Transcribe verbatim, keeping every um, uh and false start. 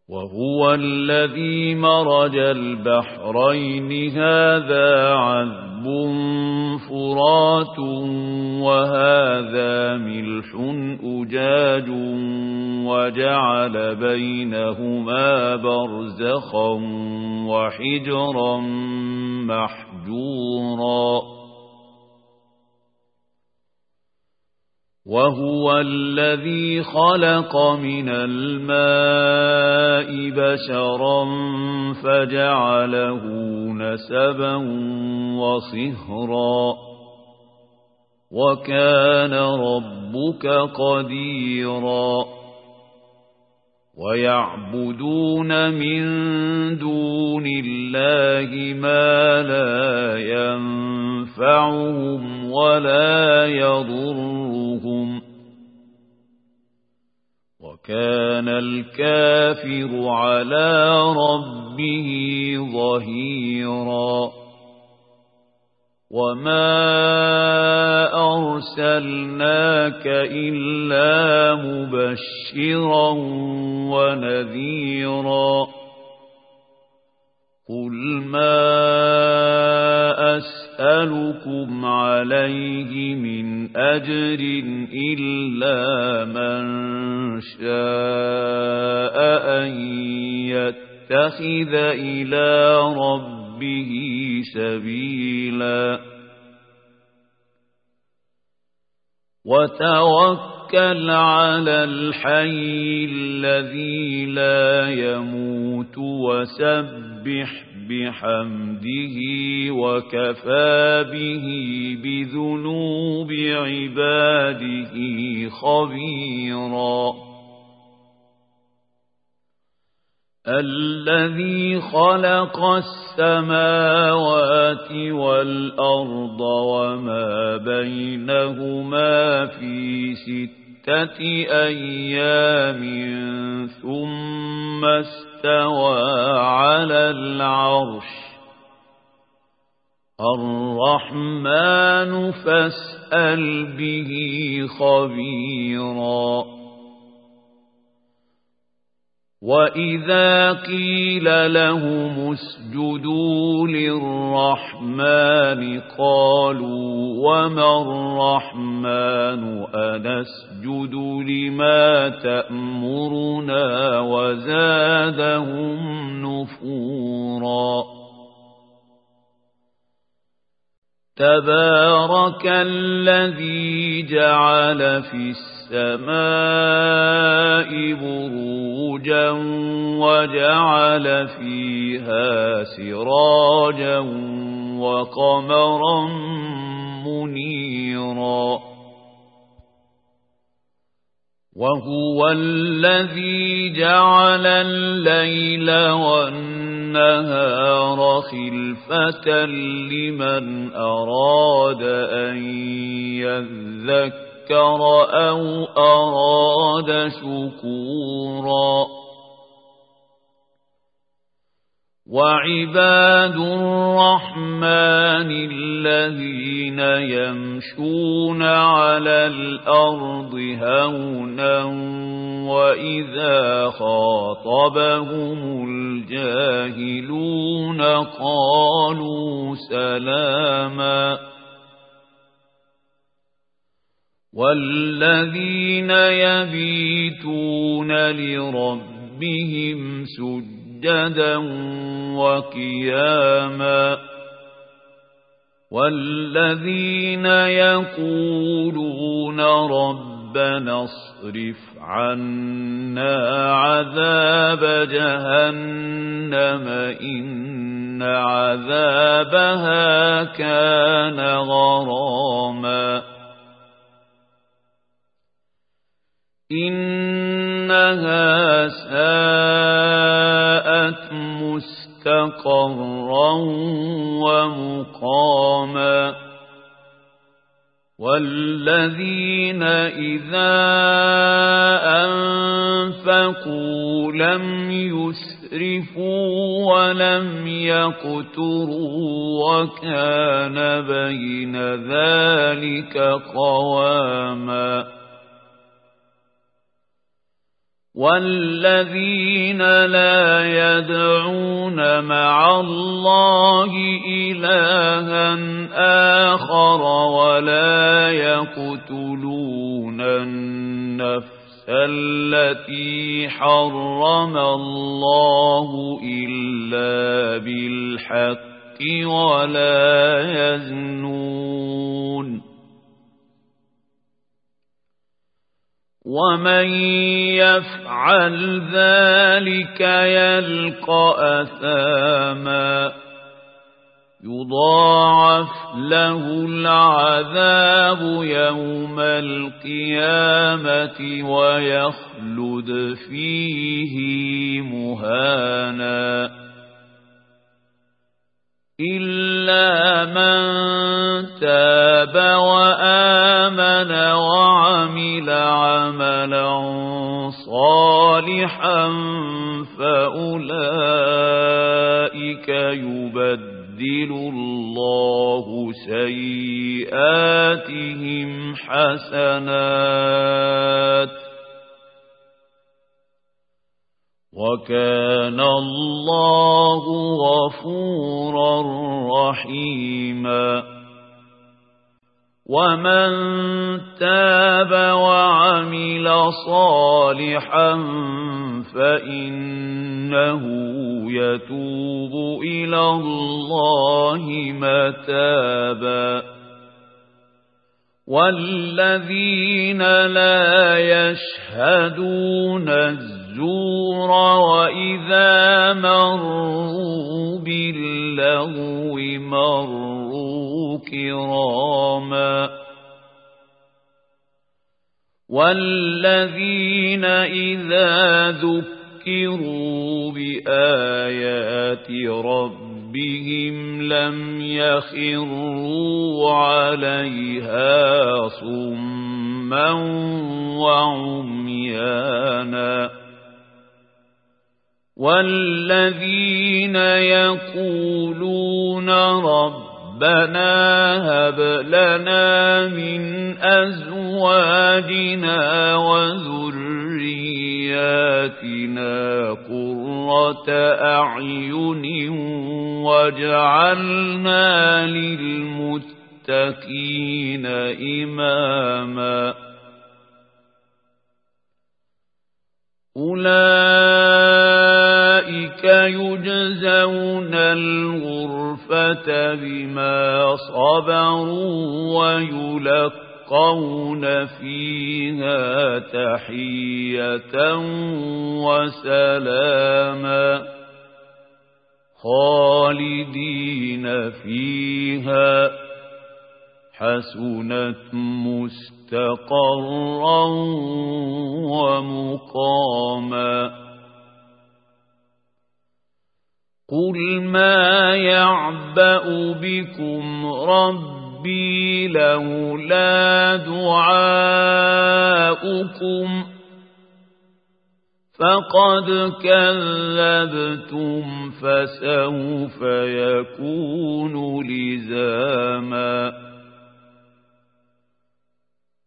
وهو الذي مرج البحرين هذا عذب فرات وهذا ملح أجاج وجعل بينهما برزخا وحجرا محجورا وهو الذي خلق من الماء بشرا فجعله نسبا وصهرا وكان ربك قديرا ويعبدون من دون الله ما لا ينفعهم ولا يضرهم وكان الكافر على ربه ظهيرا وما أرسلناك إلا مبشرا ونذيرا قل ما أسألكم عليه من أجر إلا من شاء أن يتخذ إلى ربه به سبيلا وتوكل على الحي الذي لا يموت وسبح بحمده وكفى به بذنوب عباده خبيرا الذي خلق السماوات والأرض وما بينهما في ستة أيام ثم استوى على العرش الرحمن فاسأل به خبيرا وإذا قيل لهم اسجدوا للرحمن قالوا وما الرحمن أنسجد لما تأمرنا وزادهم نفورا تبارك الذي جعل في السماء بروجا وجعل فيها سراجا وقمرا منيرا وهو الذي جعل الليل والنهار خلفة لمن أراد أن يذكر أو أراد شكورا وعباد الرحمن الذين يمشون على الأرض هونا وإذا خاطبهم الجاهلون قالوا سلاما والذين يبيتون لربهم سجدا وقياما والذين يقولون ربنا اصرف عنا عذاب جهنم إن عذابها كان غراما إنها ساءت مستقرا ومقاما والذين إذا أنفقوا لم يسرفوا ولم يقتروا وكان بين ذلك قواما والذين لا يدعون مع الله إلها آخر ولا يقتلون النفس التي حرم الله إلا بالحق ولا يزنون ومن يفعل ذلك يلقى أثاما يضاعف له العذاب يوم القيامة ويخلد فيه مهانا إلا من تاب وآمن وعمل عملا صالحا فأولئك يبدل الله سيئاتهم حسنات وكان الله غفورا رحيما ومن تاب وعمل صالحا فإنه يتوب إلى الله متابا والذين لا يشهدون الزور وإذا مروا باللغو مروا كراما والذين إذا ذكروا بآيات ربهم لم يخروا عليها صما وعميانا والذين يقولون ربنا هب لنا من أزواجنا وذرياتنا قرة أعين واجعلنا للمتقين إماما أولئك يجزون الغرفة بما صبروا ويلقون فيها تحية وسلاما خالدين فيها حسنت مستقرا ومقاما قل ما يعبأ بكم ربي لولا دعاؤكم فقد كذبتم فسوف يكون لزاما